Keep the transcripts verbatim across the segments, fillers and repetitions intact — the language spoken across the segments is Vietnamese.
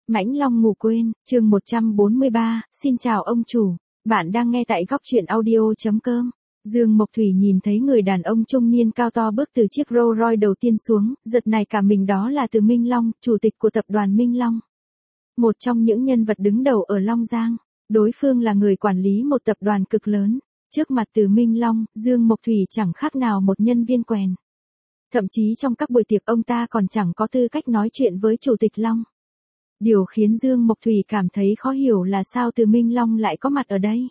Mãnh Long ngủ quên, chương một trăm bốn mươi ba, xin chào ông chủ. Bạn đang nghe tại góc truyện audio.com. Dương Mộc Thủy nhìn thấy người đàn ông trung niên cao to bước từ chiếc Rolls Royce đầu tiên xuống, giật nảy cả mình, đó là Từ Minh Long, chủ tịch của tập đoàn Minh Long. Một trong những nhân vật đứng đầu ở Long Giang. Đối phương là người quản lý một tập đoàn cực lớn. Trước mặt Từ Minh Long, Dương Mộc Thủy chẳng khác nào một nhân viên quèn. Thậm chí trong các buổi tiệc ông ta còn chẳng có tư cách nói chuyện với chủ tịch Long. Điều khiến Dương Mộc Thủy cảm thấy khó hiểu là sao Từ Minh Long lại có mặt ở đây.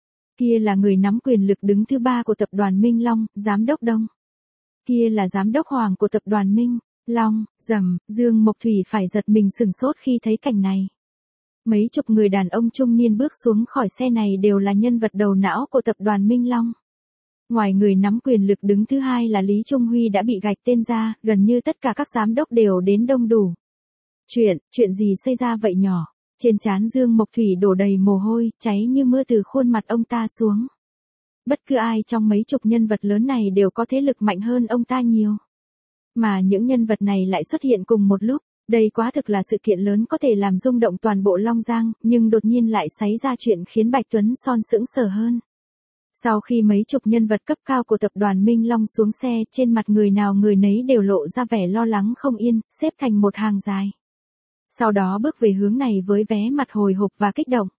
Kia là người nắm quyền lực đứng thứ ba của tập đoàn Minh Long, giám đốc Đông. Kia là giám đốc Hoàng của tập đoàn Minh Long. Rầm, Dương Mộc Thủy phải giật mình sửng sốt khi thấy cảnh này. Mấy chục người đàn ông trung niên bước xuống khỏi xe này đều là nhân vật đầu não của tập đoàn Minh Long. Ngoài người nắm quyền lực đứng thứ hai là Lý Trung Huy đã bị gạch tên ra, gần như tất cả các giám đốc đều đến đông đủ. Chuyện, chuyện gì xảy ra vậy nhỏ? Trên trán Dương Mộc Thủy đổ đầy mồ hôi, cháy như mưa từ khuôn mặt ông ta xuống. Bất cứ ai trong mấy chục nhân vật lớn này đều có thế lực mạnh hơn ông ta nhiều. Mà những nhân vật này lại xuất hiện cùng một lúc. Đây quá thực là sự kiện lớn có thể làm rung động toàn bộ Long Giang, nhưng đột nhiên lại xảy ra chuyện khiến Bạch Tuấn Son sững sờ hơn. Sau khi mấy chục nhân vật cấp cao của tập đoàn Minh Long xuống xe, trên mặt người nào người nấy đều lộ ra vẻ lo lắng không yên, xếp thành một hàng dài. Sau đó bước về hướng này với vẻ mặt hồi hộp và kích động.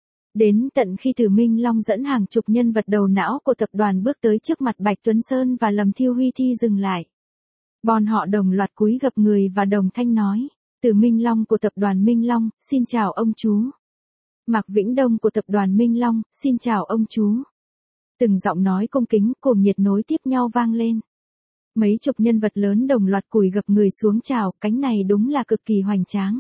Đến tận khi Từ Minh Long dẫn hàng chục nhân vật đầu não của tập đoàn bước tới trước mặt Bạch Tuấn Sơn và Lâm Thiêu Huy thì dừng lại. Bọn họ đồng loạt cúi gập người và đồng thanh nói, Từ Minh Long của tập đoàn Minh Long, xin chào ông chú. Mạc Vĩnh Đông của tập đoàn Minh Long, xin chào ông chú. Từng giọng nói cung kính, cuồng nhiệt nối tiếp nhau vang lên. Mấy chục nhân vật lớn đồng loạt cúi gập người xuống chào, cánh này đúng là cực kỳ hoành tráng.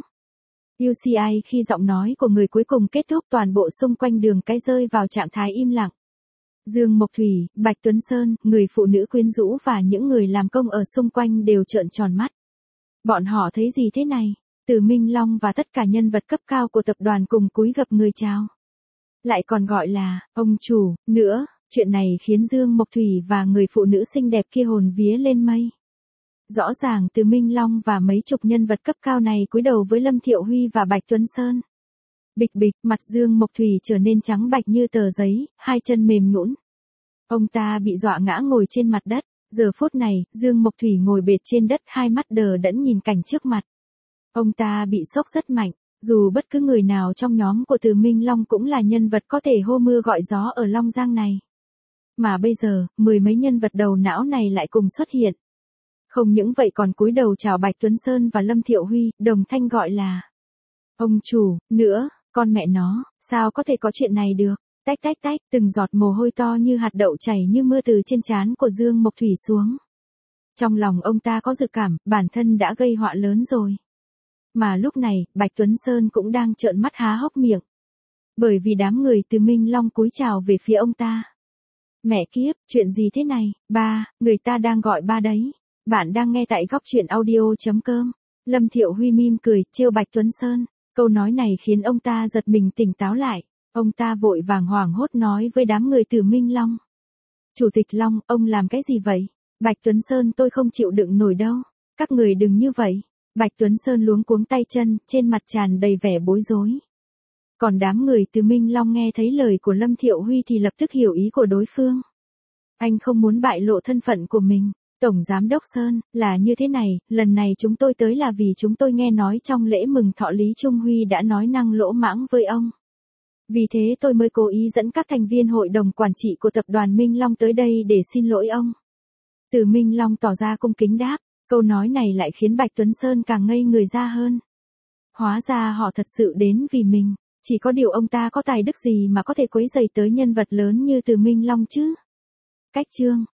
u xê i khi giọng nói của người cuối cùng kết thúc, toàn bộ xung quanh đường cái rơi vào trạng thái im lặng. Dương Mộc Thủy, Bạch Tuấn Sơn, người phụ nữ quyến rũ và những người làm công ở xung quanh đều trợn tròn mắt. Bọn họ thấy gì thế này? Từ Minh Long và tất cả nhân vật cấp cao của tập đoàn cùng cúi gập người chào. Lại còn gọi là, ông chủ, nữa, chuyện này khiến Dương Mộc Thủy và người phụ nữ xinh đẹp kia hồn vía lên mây. Rõ ràng Từ Minh Long và mấy chục nhân vật cấp cao này cúi đầu với Lâm Thiệu Huy và Bạch Tuấn Sơn. Bịch bịch, mặt Dương Mộc Thủy trở nên trắng bạch như tờ giấy, hai chân mềm nhũn. Ông ta bị dọa ngã ngồi trên mặt đất. Giờ phút này, Dương Mộc Thủy ngồi bệt trên đất, hai mắt đờ đẫn nhìn cảnh trước mặt. Ông ta bị sốc rất mạnh, dù bất cứ người nào trong nhóm của Từ Minh Long cũng là nhân vật có thể hô mưa gọi gió ở Long Giang này. Mà bây giờ, mười mấy nhân vật đầu não này lại cùng xuất hiện. Không những vậy còn cúi đầu chào Bạch Tuấn Sơn và Lâm Thiệu Huy, đồng thanh gọi là ông chủ, nữa, con mẹ nó, sao có thể có chuyện này được? Tách tách tách, từng giọt mồ hôi to như hạt đậu chảy như mưa từ trên trán của Dương Mộc Thủy xuống. Trong lòng ông ta có dự cảm, bản thân đã gây họa lớn rồi. Mà lúc này, Bạch Tuấn Sơn cũng đang trợn mắt há hốc miệng. Bởi vì đám người Từ Minh Long cúi chào về phía ông ta. Mẹ kiếp, chuyện gì thế này? Ba, người ta đang gọi ba đấy. Bạn đang nghe tại góc truyện audio.com. Lâm Thiệu Huy mỉm cười, trêu Bạch Tuấn Sơn. Câu nói này khiến ông ta giật mình tỉnh táo lại. Ông ta vội vàng hoảng hốt nói với đám người Từ Minh Long. Chủ tịch Long, ông làm cái gì vậy? Bạch Tuấn Sơn, tôi không chịu đựng nổi đâu. Các người đừng như vậy. Bạch Tuấn Sơn luống cuống tay chân, trên mặt tràn đầy vẻ bối rối. Còn đám người Từ Minh Long nghe thấy lời của Lâm Thiệu Huy thì lập tức hiểu ý của đối phương. Anh không muốn bại lộ thân phận của mình. Tổng Giám đốc Sơn, là như thế này, lần này chúng tôi tới là vì chúng tôi nghe nói trong lễ mừng thọ Lý Trung Huy đã nói năng lỗ mãng với ông. Vì thế tôi mới cố ý dẫn các thành viên hội đồng quản trị của tập đoàn Minh Long tới đây để xin lỗi ông. Từ Minh Long tỏ ra cung kính đáp, câu nói này lại khiến Bạch Tuấn Sơn càng ngây người ra hơn. Hóa ra họ thật sự đến vì mình, chỉ có điều ông ta có tài đức gì mà có thể quấy rầy tới nhân vật lớn như Từ Minh Long chứ? Cách chương